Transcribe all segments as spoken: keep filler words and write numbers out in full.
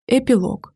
Эпилог.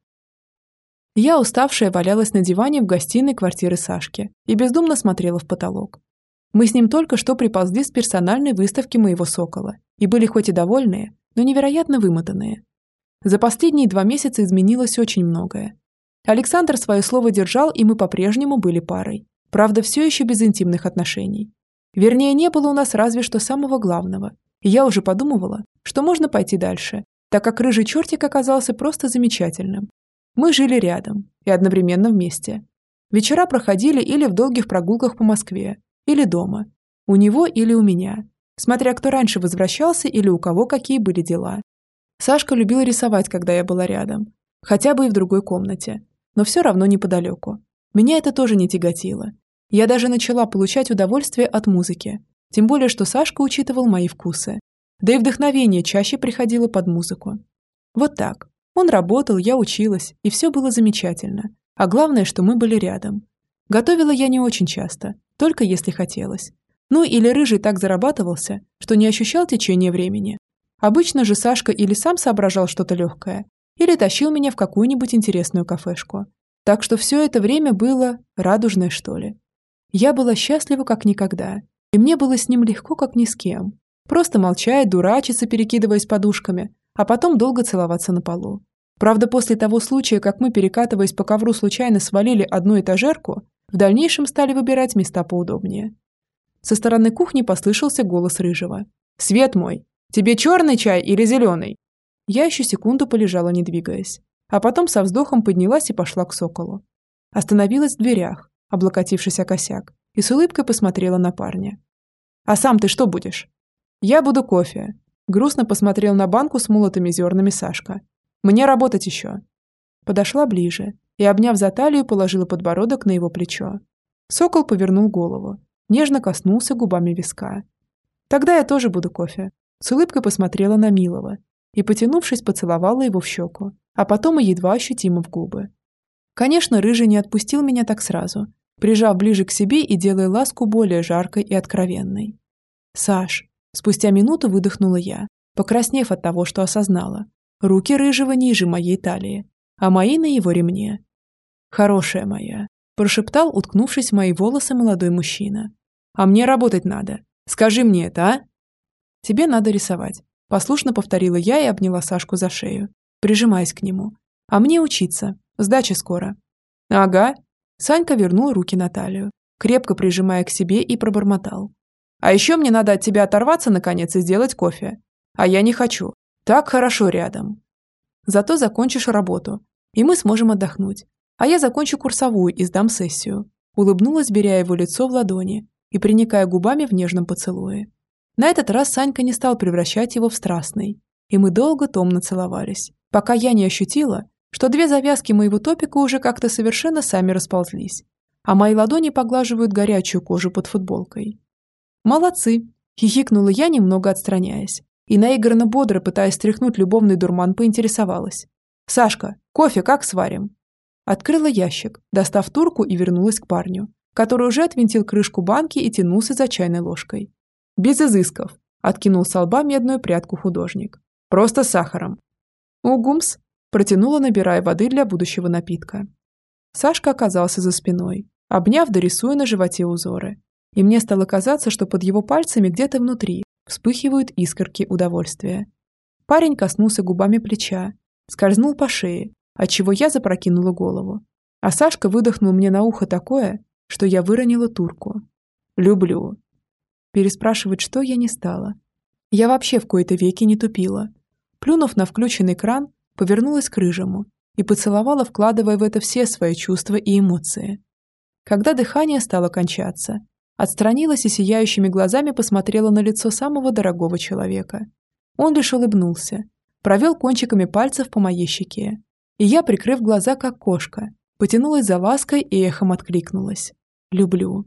Я, уставшая, валялась на диване в гостиной квартиры Сашки и бездумно смотрела в потолок. Мы с ним только что приползли с персональной выставки моего сокола и были хоть и довольные, но невероятно вымотанные. За последние два месяца изменилось очень многое. Александр свое слово держал, и мы по-прежнему были парой. Правда, все еще без интимных отношений. Вернее, не было у нас разве что самого главного. И я уже подумывала, что можно пойти дальше, так как рыжий чертик оказался просто замечательным. Мы жили рядом и одновременно вместе. Вечера проходили или в долгих прогулках по Москве, или дома, у него или у меня, смотря кто раньше возвращался или у кого какие были дела. Сашка любил рисовать, когда я была рядом, хотя бы и в другой комнате, но все равно неподалеку. Меня это тоже не тяготило. Я даже начала получать удовольствие от музыки, тем более, что Сашка учитывал мои вкусы. Да и вдохновение чаще приходило под музыку. Вот так. Он работал, я училась, и все было замечательно. А главное, что мы были рядом. Готовила я не очень часто, только если хотелось. Ну или рыжий так зарабатывался, что не ощущал течение времени. Обычно же Сашка или сам соображал что-то легкое, или тащил меня в какую-нибудь интересную кафешку. Так что все это время было радужное, что ли. Я была счастлива как никогда, и мне было с ним легко как ни с кем. Просто молчать, дурачиться, перекидываясь подушками, а потом долго целоваться на полу. Правда, после того случая, как мы, перекатываясь по ковру, случайно свалили одну этажерку, в дальнейшем стали выбирать места поудобнее. Со стороны кухни послышался голос рыжего. «Свет мой! Тебе черный чай или зеленый?» Я еще секунду полежала, не двигаясь, а потом со вздохом поднялась и пошла к соколу. Остановилась в дверях, облокотившись о косяк, и с улыбкой посмотрела на парня. «А сам ты что будешь?» «Я буду кофе», – грустно посмотрел на банку с молотыми зернами Сашка. «Мне работать еще». Подошла ближе и, обняв за талию, положила подбородок на его плечо. Сокол повернул голову, нежно коснулся губами виска. «Тогда я тоже буду кофе». С улыбкой посмотрела на милого и, потянувшись, поцеловала его в щеку, а потом и едва ощутимо в губы. Конечно, рыжий не отпустил меня так сразу, прижав ближе к себе и делая ласку более жаркой и откровенной. «Саш», спустя минуту выдохнула я, покраснев от того, что осознала. Руки рыжего ниже моей талии, а мои на его ремне. «Хорошая моя», – прошептал, уткнувшись в мои волосы, молодой мужчина. «А мне работать надо. Скажи мне это, а?» «Тебе надо рисовать», – послушно повторила я и обняла Сашку за шею, прижимаясь к нему. «А мне учиться. Сдача скоро». «Ага». Санька вернул руки на талию, крепко прижимая к себе, и пробормотал. «А еще мне надо от тебя оторваться, наконец, и сделать кофе. А я не хочу. Так хорошо рядом. Зато закончишь работу, и мы сможем отдохнуть. А я закончу курсовую и сдам сессию». Улыбнулась, беря его лицо в ладони и приникая губами в нежном поцелуе. На этот раз Санька не стал превращать его в страстный, и мы долго томно целовались, пока я не ощутила, что две завязки моего топика уже как-то совершенно сами расползлись, а мои ладони поглаживают горячую кожу под футболкой. «Молодцы!» – хихикнула я, немного отстраняясь, и наигранно бодро, пытаясь стряхнуть любовный дурман, поинтересовалась. «Сашка, кофе как сварим?» Открыла ящик, достав турку, и вернулась к парню, который уже отвинтил крышку банки и тянулся за чайной ложкой. «Без изысков», – откинул со лба медную прядку художник. «Просто с сахаром». «Угумс», – протянула, набирая воды для будущего напитка. Сашка оказался за спиной, обняв, дорисуя на животе узоры. И мне стало казаться, что под его пальцами где-то внутри вспыхивают искорки удовольствия. Парень коснулся губами плеча, скользнул по шее, отчего я запрокинула голову. А Сашка выдохнул мне на ухо такое, что я выронила турку. «Люблю». Переспрашивать, что, я не стала. Я вообще в кои-то веки не тупила. Плюнув на включенный кран, повернулась к рыжему и поцеловала, вкладывая в это все свои чувства и эмоции. Когда дыхание стало кончаться, отстранилась и сияющими глазами посмотрела на лицо самого дорогого человека. Он лишь улыбнулся, провел кончиками пальцев по моей щеке. И я, прикрыв глаза, как кошка, потянулась за лаской и эхом откликнулась. «Люблю».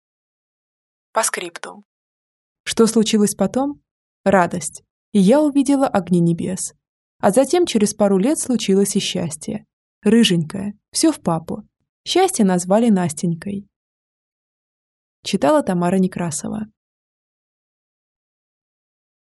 По скрипту. Что случилось потом? Радость. И я увидела огни небес. А затем через пару лет случилось и счастье. Рыженькое, все в папу. Счастье назвали Настенькой. Читала Тамара Некрасова.